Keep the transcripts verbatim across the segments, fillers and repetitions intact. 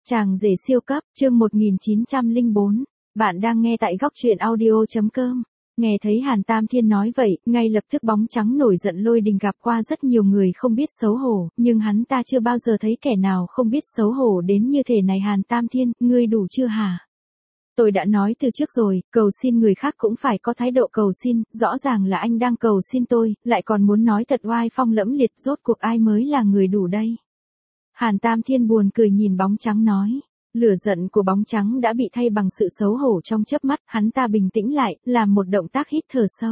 Chàng rể siêu cấp, chương một nghìn chín trăm lẻ bốn. Bạn đang nghe tại góc truyện audio chấm com. Nghe thấy Hàn Tam Thiên nói vậy, ngay lập tức bóng trắng nổi giận lôi đình gặp qua rất nhiều người không biết xấu hổ, nhưng hắn ta chưa bao giờ thấy kẻ nào không biết xấu hổ đến như thể này. Hàn Tam Thiên, ngươi đủ chưa hả? Tôi đã nói từ trước rồi, cầu xin người khác cũng phải có thái độ cầu xin, rõ ràng là anh đang cầu xin tôi, lại còn muốn nói thật oai phong lẫm liệt, rốt cuộc ai mới là người đủ đây? Hàn Tam Thiên buồn cười nhìn bóng trắng nói. Lửa giận của bóng trắng đã bị thay bằng sự xấu hổ trong chớp mắt, hắn ta bình tĩnh lại, làm một động tác hít thở sâu.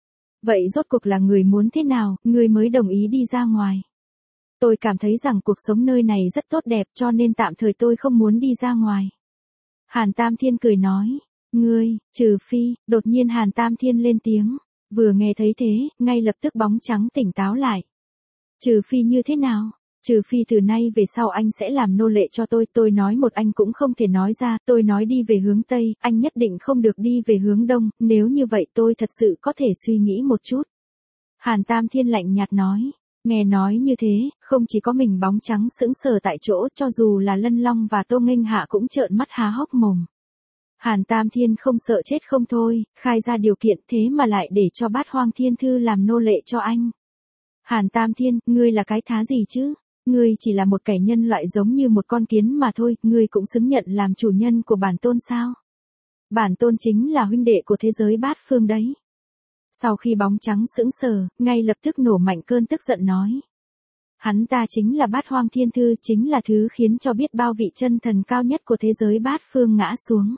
Vậy rốt cuộc là người muốn thế nào, người mới đồng ý đi ra ngoài? Tôi cảm thấy rằng cuộc sống nơi này rất tốt đẹp cho nên tạm thời tôi không muốn đi ra ngoài. Hàn Tam Thiên cười nói. Ngươi, trừ phi, đột nhiên Hàn Tam Thiên lên tiếng. Vừa nghe thấy thế, ngay lập tức bóng trắng tỉnh táo lại. Trừ phi như thế nào? Trừ phi từ nay về sau anh sẽ làm nô lệ cho tôi, tôi nói một anh cũng không thể nói ra, tôi nói đi về hướng Tây, anh nhất định không được đi về hướng Đông, nếu như vậy tôi thật sự có thể suy nghĩ một chút. Hàn Tam Thiên lạnh nhạt nói, nghe nói như thế, không chỉ có mình bóng trắng sững sờ tại chỗ, cho dù là Lân Long và Tô Nghênh Hạ cũng trợn mắt há hốc mồm. Hàn Tam Thiên không sợ chết không thôi, khai ra điều kiện thế mà lại để cho Bát Hoang Thiên Thư làm nô lệ cho anh. Hàn Tam Thiên, ngươi là cái thá gì chứ? Ngươi chỉ là một kẻ nhân loại giống như một con kiến mà thôi, ngươi cũng xứng nhận làm chủ nhân của bản tôn sao? Bản tôn chính là huynh đệ của thế giới bát phương đấy. Sau khi bóng trắng sững sờ, ngay lập tức nổ mạnh cơn tức giận nói. Hắn ta chính là Bát Hoang Thiên Thư, chính là thứ khiến cho biết bao vị chân thần cao nhất của thế giới bát phương ngã xuống.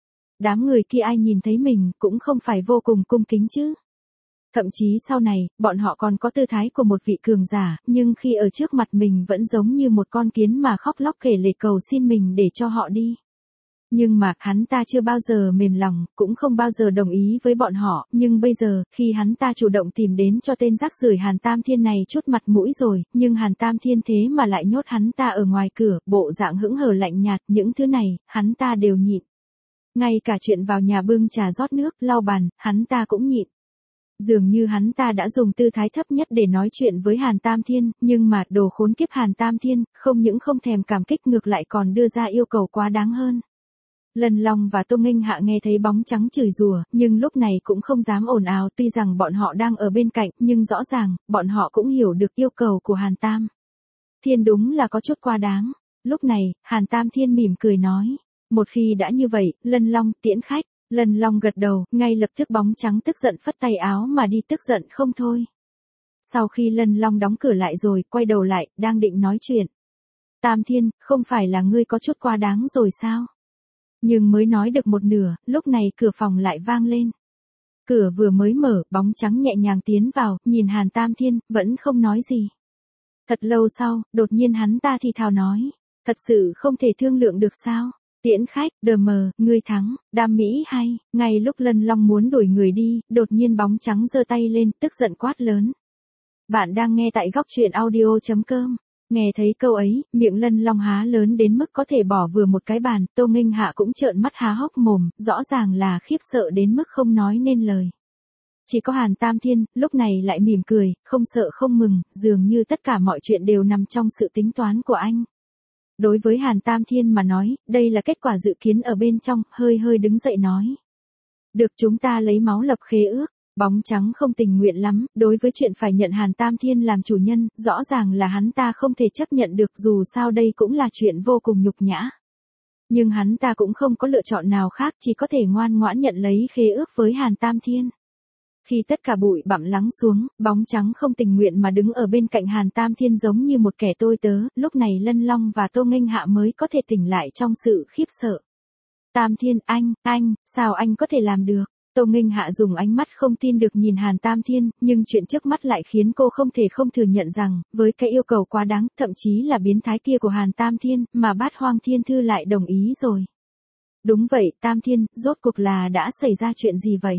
Đám người kia ai nhìn thấy mình cũng không phải vô cùng cung kính chứ? Thậm chí sau này, bọn họ còn có tư thái của một vị cường giả, nhưng khi ở trước mặt mình vẫn giống như một con kiến mà khóc lóc kể lể cầu xin mình để cho họ đi. Nhưng mà, hắn ta chưa bao giờ mềm lòng, cũng không bao giờ đồng ý với bọn họ, nhưng bây giờ, khi hắn ta chủ động tìm đến cho tên rác rưởi Hàn Tam Thiên này chút mặt mũi rồi, nhưng Hàn Tam Thiên thế mà lại nhốt hắn ta ở ngoài cửa, bộ dạng hững hờ lạnh nhạt, những thứ này, hắn ta đều nhịn. Ngay cả chuyện vào nhà bưng trà rót nước, lau bàn, hắn ta cũng nhịn. Dường như hắn ta đã dùng tư thái thấp nhất để nói chuyện với Hàn Tam Thiên, nhưng mà đồ khốn kiếp Hàn Tam Thiên, không những không thèm cảm kích ngược lại còn đưa ra yêu cầu quá đáng hơn. Lân Long và Tô Nghênh Hạ nghe thấy bóng trắng chửi rủa, nhưng lúc này cũng không dám ồn ào, tuy rằng bọn họ đang ở bên cạnh, nhưng rõ ràng, bọn họ cũng hiểu được yêu cầu của Hàn Tam Thiên đúng là có chút quá đáng. Lúc này, Hàn Tam Thiên mỉm cười nói, một khi đã như vậy, Lân Long tiễn khách. Lân Long gật đầu, ngay lập tức bóng trắng tức giận phất tay áo mà đi, tức giận không thôi. Sau khi Lân Long đóng cửa lại rồi, quay đầu lại, đang định nói chuyện. Tam Thiên, không phải là ngươi có chút quá đáng rồi sao? Nhưng mới nói được một nửa, lúc này cửa phòng lại vang lên. Cửa vừa mới mở, bóng trắng nhẹ nhàng tiến vào, nhìn Hàn Tam Thiên, vẫn không nói gì. Thật lâu sau, đột nhiên hắn ta thì thào nói, thật sự không thể thương lượng được sao? Tiễn khách, đờ mờ, ngươi thắng, đam mỹ hay, ngay lúc Lân Long muốn đuổi người đi, đột nhiên bóng trắng giơ tay lên, tức giận quát lớn. Bạn đang nghe tại góc truyện audio chấm com. Nghe thấy câu ấy, miệng Lân Long há lớn đến mức có thể bỏ vừa một cái bàn, Tô Nghênh Hạ cũng trợn mắt há hốc mồm, rõ ràng là khiếp sợ đến mức không nói nên lời. Chỉ có Hàn Tam Thiên, lúc này lại mỉm cười, không sợ không mừng, dường như tất cả mọi chuyện đều nằm trong sự tính toán của anh. Đối với Hàn Tam Thiên mà nói, đây là kết quả dự kiến ở bên trong, hơi hơi đứng dậy nói. Được, chúng ta lấy máu lập khế ước. Bóng trắng không tình nguyện lắm, đối với chuyện phải nhận Hàn Tam Thiên làm chủ nhân, rõ ràng là hắn ta không thể chấp nhận được, dù sao đây cũng là chuyện vô cùng nhục nhã. Nhưng hắn ta cũng không có lựa chọn nào khác, chỉ có thể ngoan ngoãn nhận lấy khế ước với Hàn Tam Thiên. Khi tất cả bụi bặm lắng xuống, bóng trắng không tình nguyện mà đứng ở bên cạnh Hàn Tam Thiên giống như một kẻ tôi tớ, lúc này Lân Long và Tô Nghênh Hạ mới có thể tỉnh lại trong sự khiếp sợ. Tam Thiên, anh, anh, sao anh có thể làm được? Tô Nghênh Hạ dùng ánh mắt không tin được nhìn Hàn Tam Thiên, nhưng chuyện trước mắt lại khiến cô không thể không thừa nhận rằng, với cái yêu cầu quá đáng, thậm chí là biến thái kia của Hàn Tam Thiên, mà Bát Hoang Thiên Thư lại đồng ý rồi. Đúng vậy, Tam Thiên, rốt cuộc là đã xảy ra chuyện gì vậy?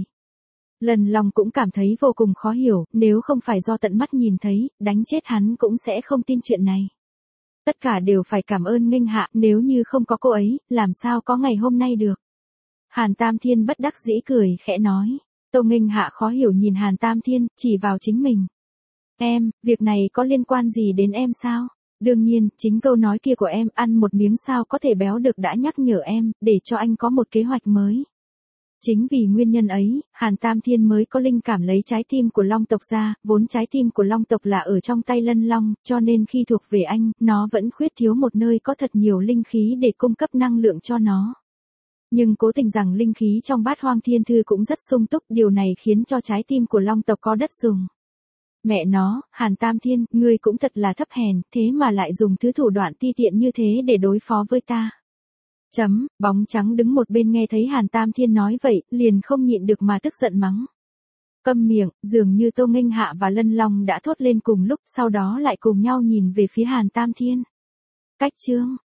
Lân Long cũng cảm thấy vô cùng khó hiểu, nếu không phải do tận mắt nhìn thấy, đánh chết hắn cũng sẽ không tin chuyện này. Tất cả đều phải cảm ơn Nghênh Hạ, nếu như không có cô ấy, làm sao có ngày hôm nay được. Hàn Tam Thiên bất đắc dĩ cười, khẽ nói. Tô Nghênh Hạ khó hiểu nhìn Hàn Tam Thiên, chỉ vào chính mình. Em, việc này có liên quan gì đến em sao? Đương nhiên, chính câu nói kia của em ăn một miếng sao có thể béo được đã nhắc nhở em, để cho anh có một kế hoạch mới. Chính vì nguyên nhân ấy, Hàn Tam Thiên mới có linh cảm lấy trái tim của Long tộc ra, vốn trái tim của Long tộc là ở trong tay Lân Long, cho nên khi thuộc về anh, nó vẫn khuyết thiếu một nơi có thật nhiều linh khí để cung cấp năng lượng cho nó. Nhưng cố tình rằng linh khí trong Bát Hoang Thiên Thư cũng rất sung túc, điều này khiến cho trái tim của Long tộc có đất dùng. Mẹ nó, Hàn Tam Thiên, ngươi cũng thật là thấp hèn, thế mà lại dùng thứ thủ đoạn ti tiện như thế để đối phó với ta. Chấm, bóng trắng đứng một bên nghe thấy Hàn Tam Thiên nói vậy, liền không nhịn được mà tức giận mắng. Câm miệng, dường như Tô Nghênh Hạ và Lân Long đã thốt lên cùng lúc, sau đó lại cùng nhau nhìn về phía Hàn Tam Thiên. Cách chương